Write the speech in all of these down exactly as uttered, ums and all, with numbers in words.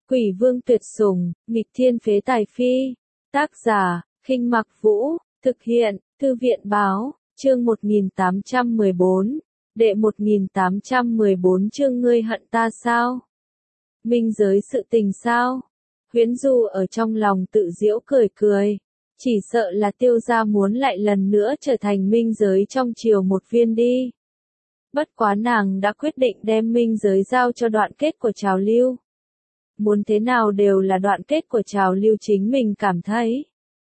Quỷ vương tuyệt sủng, nghịch thiên phế tài phi. Tác giả, Khinh Mặc Vũ, thực hiện, Thư viện báo, chương một nghìn tám trăm mười bốn, đệ một nghìn tám trăm mười bốn chương ngươi hận ta sao? Minh giới sự tình sao? Huyễn Du ở trong lòng tự giễu cười cười, chỉ sợ là Tiêu gia muốn lại lần nữa trở thành minh giới trong triều một viên đi. Bất quá nàng đã quyết định đem minh giới giao cho Đoạn Kết của Trào Lưu. Muốn thế nào đều là Đoạn Kết của Trào Lưu chính mình cảm thấy.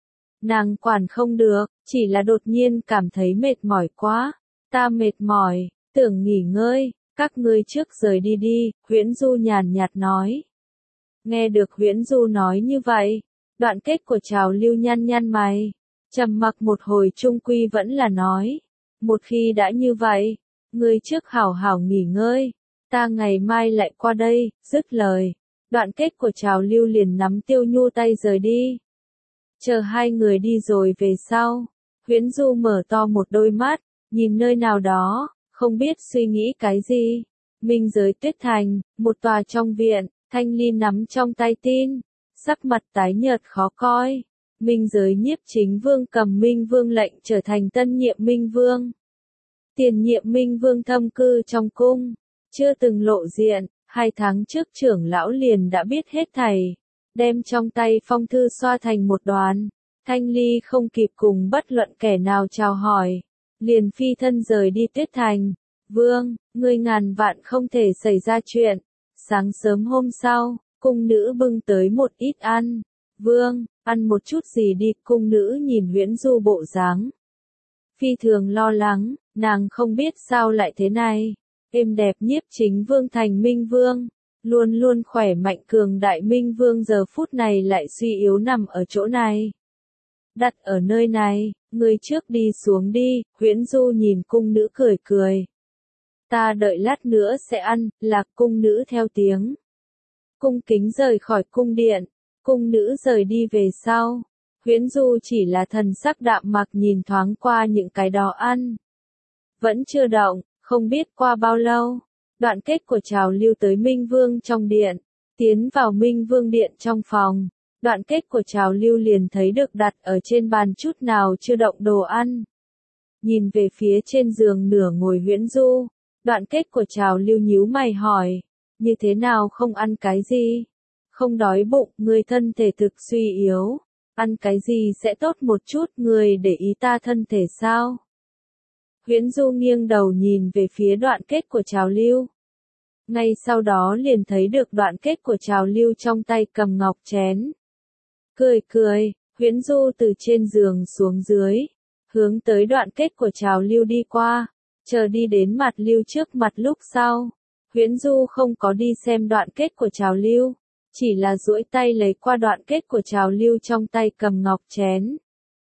Nàng quản không được, chỉ là đột nhiên cảm thấy mệt mỏi quá. Ta mệt mỏi, tưởng nghỉ ngơi, các ngươi trước rời đi đi, Huyễn Du nhàn nhạt nói. Nghe được Huyễn Du nói như vậy, Đoạn Kết của Trào Lưu nhăn nhăn mày, trầm mặc một hồi chung quy vẫn là nói. Một khi đã như vậy, ngươi trước hảo hảo nghỉ ngơi, ta ngày mai lại qua đây, dứt lời. Đoạn Kết của Trào Lưu liền nắm Tiêu Nhu tay rời đi. Chờ hai người đi rồi về sau, Huyễn Du mở to một đôi mắt, nhìn nơi nào đó, không biết suy nghĩ cái gì. Minh giới Tuyết Thành, một tòa trong viện, Thanh Ly nắm trong tay tin, sắc mặt tái nhợt khó coi. Minh giới Nhiếp Chính Vương cầm Minh Vương lệnh trở thành tân nhiệm Minh Vương. Tiền nhiệm Minh Vương thâm cư trong cung, chưa từng lộ diện, hai tháng trước trưởng lão liền đã biết hết thảy, đem trong tay phong thư xoa thành một đoàn. Thanh Ly không kịp cùng bất luận kẻ nào chào hỏi, liền phi thân rời đi Tuyết Thành. Vương, ngươi ngàn vạn không thể xảy ra chuyện. Sáng sớm hôm sau, cung nữ bưng tới một ít ăn. Vương, ăn một chút gì đi, cung nữ nhìn Huyễn Du bộ dáng. Phi thường lo lắng, nàng không biết sao lại thế này. Êm đẹp Nhiếp Chính Vương thành Minh Vương, luôn luôn khỏe mạnh cường đại Minh Vương giờ phút này lại suy yếu nằm ở chỗ này. Đặt ở nơi này, người trước đi xuống đi, Huyễn Du nhìn cung nữ cười cười. Ta đợi lát nữa sẽ ăn, Lạc cung nữ theo tiếng. Cung kính rời khỏi cung điện, cung nữ rời đi về sau. Huyễn Du chỉ là thần sắc đạm mặc nhìn thoáng qua những cái đó ăn. Vẫn chưa động, không biết qua bao lâu. Đoạn Kết của Trào Lưu tới Minh Vương trong điện, tiến vào Minh Vương điện trong phòng. Đoạn Kết của Trào Lưu liền thấy được đặt ở trên bàn chút nào chưa động đồ ăn. Nhìn về phía trên giường nửa ngồi Huyễn Du, Đoạn Kết của Trào Lưu nhíu mày hỏi, như thế nào không ăn cái gì? Không đói bụng, người thân thể thực suy yếu, ăn cái gì sẽ tốt một chút, người để ý ta thân thể sao? Huyễn Du nghiêng đầu nhìn về phía Đoạn Kết của Trào Lưu. Ngay sau đó liền thấy được Đoạn Kết của Trào Lưu trong tay cầm ngọc chén. Cười cười, Huyễn Du từ trên giường xuống dưới, hướng tới Đoạn Kết của Trào Lưu đi qua, chờ đi đến mặt Lưu trước mặt lúc sau. Huyễn Du không có đi xem Đoạn Kết của Trào Lưu, chỉ là duỗi tay lấy qua Đoạn Kết của Trào Lưu trong tay cầm ngọc chén.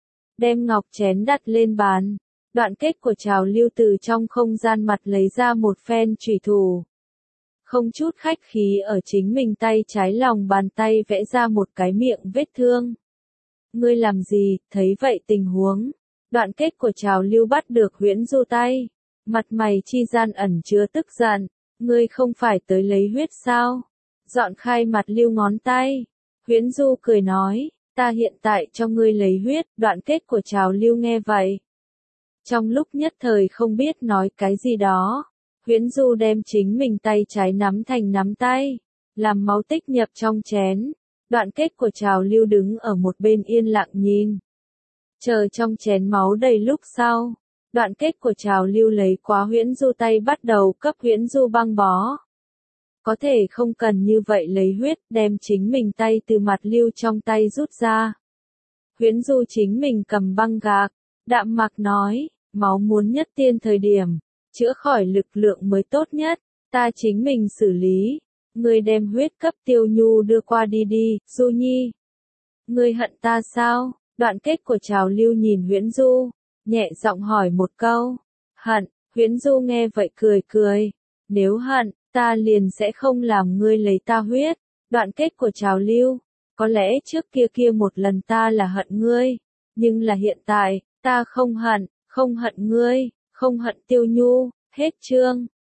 Đem ngọc chén đặt lên bàn. Đoạn Kết của Trào Lưu từ trong không gian mặt lấy ra một phen chủy thủ. Không chút khách khí ở chính mình tay trái lòng bàn tay vẽ ra một cái miệng vết thương. Ngươi làm gì, thấy vậy tình huống. Đoạn Kết của Trào Lưu bắt được Huyễn Du tay. Mặt mày chi gian ẩn chứa tức giận. Ngươi không phải tới lấy huyết sao? Dọn khai mặt Lưu ngón tay. Huyễn Du cười nói, ta hiện tại cho ngươi lấy huyết. Đoạn Kết của Trào Lưu nghe vậy, trong lúc nhất thời không biết nói cái gì đó, Huyễn Du đem chính mình tay trái nắm thành nắm tay, làm máu tích nhập trong chén. Đoạn Kết của Trào Lưu đứng ở một bên yên lặng nhìn. Chờ trong chén máu đầy lúc sau, Đoạn Kết của Trào Lưu lấy quá Huyễn Du tay bắt đầu cấp Huyễn Du băng bó. Có thể không cần như vậy lấy huyết, đem chính mình tay từ mặt Lưu trong tay rút ra. Huyễn Du chính mình cầm băng gạc, đạm mặc nói. Máu muốn nhất tiên thời điểm, chữa khỏi lực lượng mới tốt nhất, ta chính mình xử lý. Ngươi đem huyết cấp Tiêu Nhu đưa qua đi đi, Du Nhi. Ngươi hận ta sao? Đoạn Kết của Trào Lưu nhìn Huyễn Du, nhẹ giọng hỏi một câu. Hận, Huyễn Du nghe vậy cười cười. Nếu hận, ta liền sẽ không làm ngươi lấy ta huyết. Đoạn Kết của Trào Lưu, có lẽ trước kia kia một lần ta là hận ngươi, nhưng là hiện tại, ta không hận. Không hận ngươi, không hận Tiêu Nhu, hết chương.